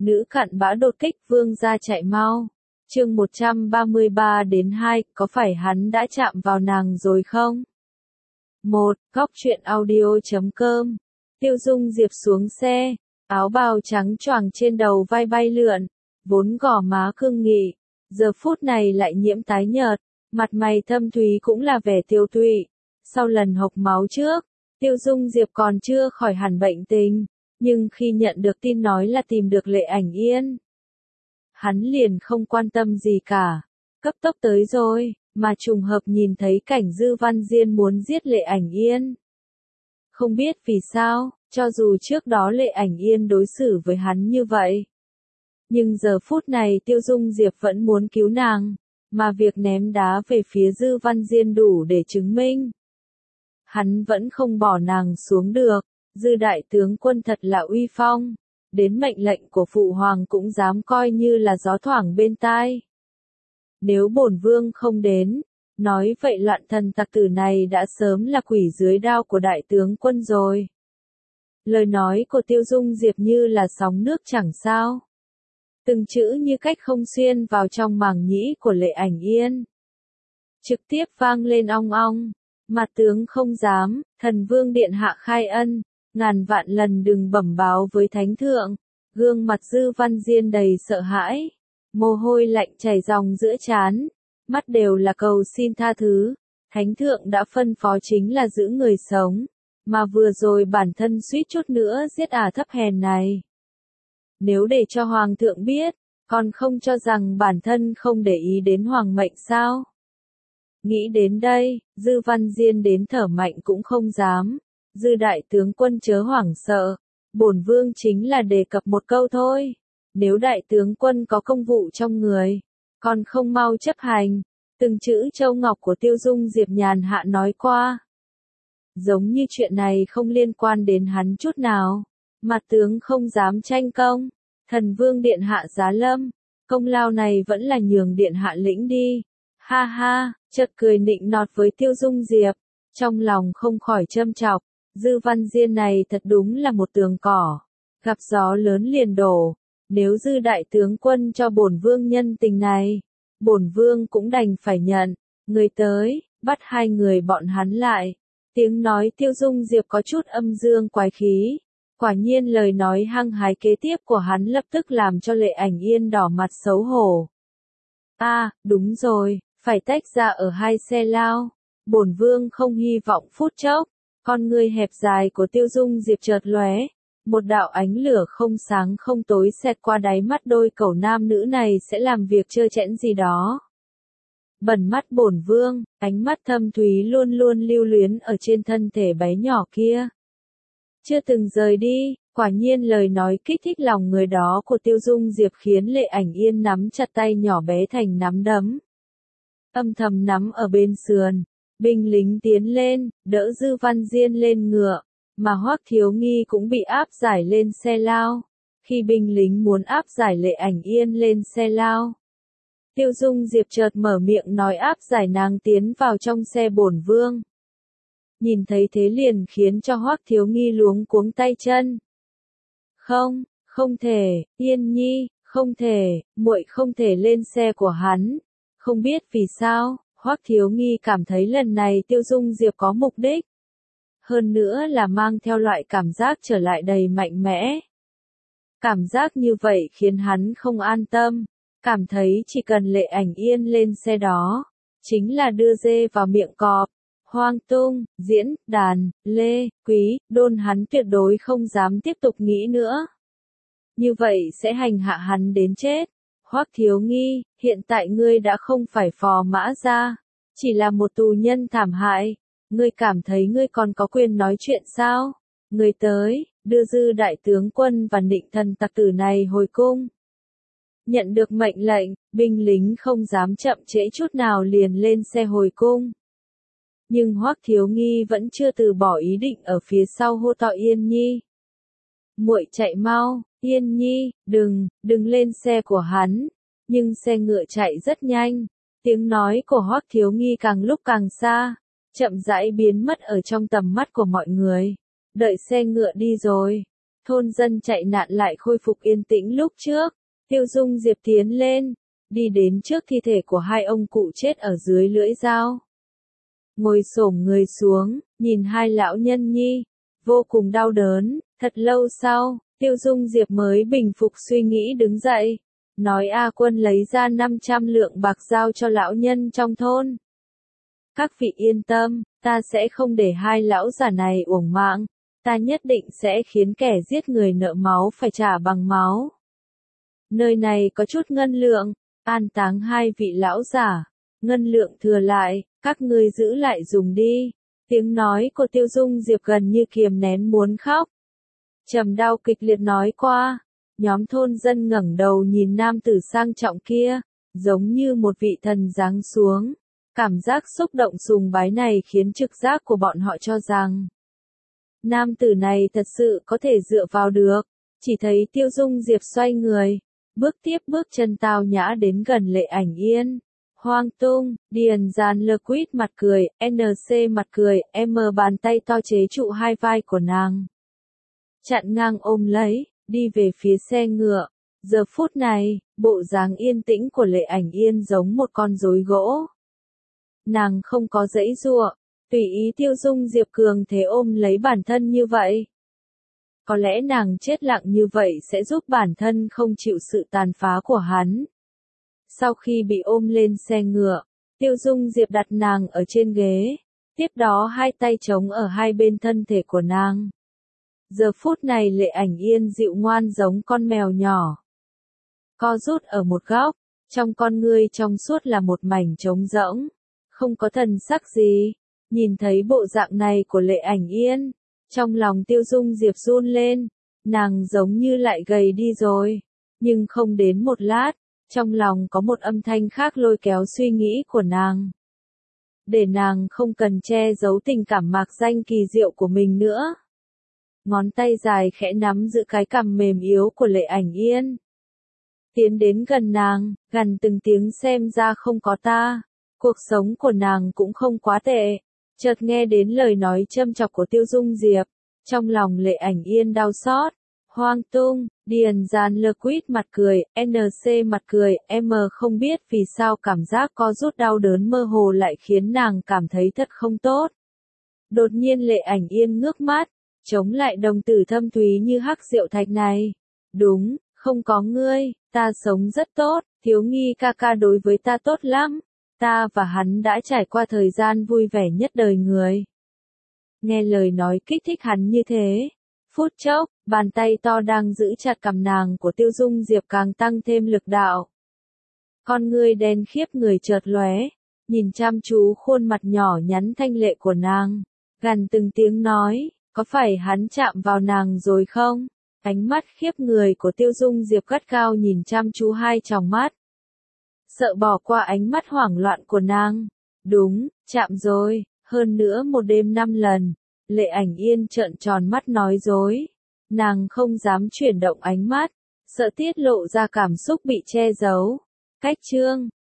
Nữ cặn bã đột kích vương gia chạy mau. Chương 133-2, có phải hắn đã chạm vào nàng rồi không? 1. Góc truyện audio.com. Tiêu Dung Diệp xuống xe, áo bào trắng choàng trên đầu vai bay lượn, vốn gò má cương nghị, giờ phút này lại nhiễm tái nhợt, mặt mày thâm thúy cũng là vẻ tiêu tụy. Sau lần hộc máu trước, Tiêu Dung Diệp còn chưa khỏi hẳn bệnh tình, nhưng khi nhận được tin nói là tìm được Lệ Ảnh Yên, hắn liền không quan tâm gì cả, cấp tốc tới rồi, mà trùng hợp nhìn thấy cảnh Dư Văn Diên muốn giết Lệ Ảnh Yên. Không biết vì sao, cho dù trước đó Lệ Ảnh Yên đối xử với hắn như vậy, nhưng giờ phút này Tiêu Dung Diệp vẫn muốn cứu nàng, mà việc ném đá về phía Dư Văn Diên đủ để chứng minh. Hắn vẫn không bỏ nàng xuống được, Dư đại tướng quân thật là uy phong, đến mệnh lệnh của phụ hoàng cũng dám coi như là gió thoảng bên tai. Nếu bổn vương không đến, nói vậy loạn thần tặc tử này đã sớm là quỷ dưới đao của đại tướng quân rồi. Lời nói của Tiêu Dung Diệp như là sóng nước chẳng sao. Từng chữ như cách không xuyên vào trong màng nhĩ của Lệ Ảnh Yên. Trực tiếp vang lên ong ong. Mặt tướng không dám, thần vương điện hạ khai ân, ngàn vạn lần đừng bẩm báo với thánh thượng. Gương mặt Dư Văn Diên đầy sợ hãi, mồ hôi lạnh chảy ròng giữa trán, mắt đều là cầu xin tha thứ. Thánh thượng đã phân phó chính là giữ người sống, mà vừa rồi bản thân suýt chút nữa giết thấp hèn này. Nếu để cho hoàng thượng biết, còn không cho rằng bản thân không để ý đến hoàng mệnh sao? Nghĩ đến đây, Dư Văn Diên đến thở mạnh cũng không dám. Dư đại tướng quân chớ hoảng sợ, bổn vương chính là đề cập một câu thôi. Nếu đại tướng quân có công vụ trong người, còn không mau chấp hành. Từng chữ châu ngọc của Tiêu Dung Diệp nhàn hạ nói qua. Giống như chuyện này không liên quan đến hắn chút nào. Mặt tướng không dám tranh công. Thần vương điện hạ giá lâm, công lao này vẫn là nhường điện hạ lĩnh đi. Ha ha, chợt cười nịnh nọt với Tiêu Dung Diệp, trong lòng không khỏi châm chọc, Dư Văn Diên này thật đúng là một tường cỏ, gặp gió lớn liền đổ, nếu Dư đại tướng quân cho bổn vương nhân tình này, bổn vương cũng đành phải nhận. Người tới, bắt hai người bọn hắn lại. Tiếng nói Tiêu Dung Diệp có chút âm dương quái khí. Quả nhiên lời nói hăng hái kế tiếp của hắn lập tức làm cho Lệ Ảnh Yên đỏ mặt xấu hổ. Đúng rồi, phải tách ra ở hai xe lao. Bổn vương không hy vọng phút chốc. Con ngươi hẹp dài của Tiêu Dung Diệp chợt lóe, một đạo ánh lửa không sáng không tối xẹt qua đáy mắt đôi cẩu nam nữ này sẽ làm việc trơ trẽn gì đó. Bẩn mắt bổn vương, ánh mắt thâm thúy luôn luôn lưu luyến ở trên thân thể bé nhỏ kia. Chưa từng rời đi, quả nhiên lời nói kích thích lòng người đó của Tiêu Dung Diệp khiến Lệ Ảnh Yên nắm chặt tay nhỏ bé thành nắm đấm. Âm thầm nắm ở bên sườn, binh lính tiến lên, đỡ Dư Văn Diên lên ngựa, mà Hoắc Thiếu Nghi cũng bị áp giải lên xe lao. Khi binh lính muốn áp giải Lệ Ảnh Yên lên xe lao, Tiêu Dung Diệp chợt mở miệng nói áp giải nàng tiến vào trong xe bổn vương. Nhìn thấy thế liền khiến cho Hoắc Thiếu Nghi luống cuống tay chân. Không thể, Yên Nhi, không thể, muội không thể lên xe của hắn. Không biết vì sao, Hoắc Thiếu Nghi cảm thấy lần này Tiêu Dung Diệp có mục đích. Hơn nữa là mang theo loại cảm giác trở lại đầy mạnh mẽ. Cảm giác như vậy khiến hắn không an tâm, cảm thấy chỉ cần Lệ Ảnh Yên lên xe đó, chính là đưa dê vào miệng cọp. Hoang Tung, Diễn, Đàn, Lê, Quý, Đôn hắn tuyệt đối không dám tiếp tục nghĩ nữa. Như vậy sẽ hành hạ hắn đến chết. Hoắc Thiếu Nghi, hiện tại ngươi đã không phải Phò Mã Gia, chỉ là một tù nhân thảm hại. Ngươi cảm thấy ngươi còn có quyền nói chuyện sao? Ngươi tới, đưa Dư đại tướng quân và nịnh thần tặc tử này hồi cung. Nhận được mệnh lệnh, binh lính không dám chậm trễ chút nào liền lên xe hồi cung. Nhưng Hoắc Thiếu Nghi vẫn chưa từ bỏ ý định ở phía sau hô to Yên Nhi. Muội chạy mau, Yên Nhi, đừng lên xe của hắn. Nhưng xe ngựa chạy rất nhanh, tiếng nói của Hoắc Thiếu Nghi càng lúc càng xa, chậm rãi biến mất ở trong tầm mắt của mọi người. Đợi xe ngựa đi rồi, thôn dân chạy nạn lại khôi phục yên tĩnh lúc trước. Tiêu Dung Diệp tiến lên, đi đến trước thi thể của hai ông cụ chết ở dưới lưỡi dao. Ngồi xổm người xuống, nhìn hai lão nhân nhi, vô cùng đau đớn. Thật lâu sau, Tiêu Dung Diệp mới bình phục suy nghĩ đứng dậy, nói A Quân lấy ra 500 lượng bạc giao cho lão nhân trong thôn. Các vị yên tâm, ta sẽ không để hai lão già này uổng mạng, ta nhất định sẽ khiến kẻ giết người nợ máu phải trả bằng máu. Nơi này có chút ngân lượng, an táng hai vị lão già, ngân lượng thừa lại, các ngươi giữ lại dùng đi. Tiếng nói của Tiêu Dung Diệp gần như kiềm nén muốn khóc. Trầm đau kịch liệt nói qua, nhóm thôn dân ngẩng đầu nhìn nam tử sang trọng kia, giống như một vị thần giáng xuống. Cảm giác xúc động sùng bái này khiến trực giác của bọn họ cho rằng nam tử này thật sự có thể dựa vào được. Chỉ thấy Tiêu Dung Diệp xoay người, bước tiếp bước chân tao nhã đến gần Lệ Ảnh Yên. Hoang Tung, Điền Giàn Lơ Quýt mặt cười, NC mặt cười, M bàn tay to chế trụ hai vai của nàng. Chặn ngang ôm lấy, đi về phía xe ngựa. Giờ phút này, bộ dáng yên tĩnh của Lệ Ảnh Yên giống một con rối gỗ. Nàng không có giãy giụa, tùy ý Tiêu Dung Diệp cường thế ôm lấy bản thân như vậy. Có lẽ nàng chết lặng như vậy sẽ giúp bản thân không chịu sự tàn phá của hắn. Sau khi bị ôm lên xe ngựa, Tiêu Dung Diệp đặt nàng ở trên ghế, tiếp đó hai tay chống ở hai bên thân thể của nàng. Giờ phút này Lệ Ảnh Yên dịu ngoan giống con mèo nhỏ. Co rút ở một góc, trong con ngươi trong suốt là một mảnh trống rỗng, không có thần sắc gì. Nhìn thấy bộ dạng này của Lệ Ảnh Yên, trong lòng Tiêu Dung Diệp run lên, nàng giống như lại gầy đi rồi. Nhưng không đến một lát, trong lòng có một âm thanh khác lôi kéo suy nghĩ của nàng. Để nàng không cần che giấu tình cảm mạc danh kỳ diệu của mình nữa. Ngón tay dài khẽ nắm giữ cái cằm mềm yếu của Lệ Ảnh Yên. Tiến đến gần nàng, gần từng tiếng xem ra không có ta. Cuộc sống của nàng cũng không quá tệ. Chợt nghe đến lời nói châm chọc của Tiêu Dung Diệp. Trong lòng Lệ Ảnh Yên đau xót. Hoang Tung, Điền Giàn Lơ Quýt mặt cười, NC mặt cười, M không biết vì sao cảm giác co rút đau đớn mơ hồ lại khiến nàng cảm thấy thật không tốt. Đột nhiên Lệ Ảnh Yên ngước mắt, chống lại đồng tử thâm thúy như hắc rượu thạch này. Đúng, không có ngươi, ta sống rất tốt, Thiếu Nghi ca ca đối với ta tốt lắm. Ta và hắn đã trải qua thời gian vui vẻ nhất đời người. Nghe lời nói kích thích hắn như thế. Phút chốc, bàn tay to đang giữ chặt cằm nàng của Tiêu Dung Diệp càng tăng thêm lực đạo. Con ngươi đen khiếp người chợt lóe, nhìn chăm chú khuôn mặt nhỏ nhắn thanh lệ của nàng, gằn từng tiếng nói, có phải hắn chạm vào nàng rồi không? Ánh mắt khiếp người của Tiêu Dung Diệp gắt gao nhìn chăm chú hai tròng mắt. Sợ bỏ qua ánh mắt hoảng loạn của nàng. Đúng, chạm rồi, hơn nữa một đêm 5 lần. Lệ Ảnh Yên trợn tròn mắt nói dối. Nàng không dám chuyển động ánh mắt, sợ tiết lộ ra cảm xúc bị che giấu. Cách chương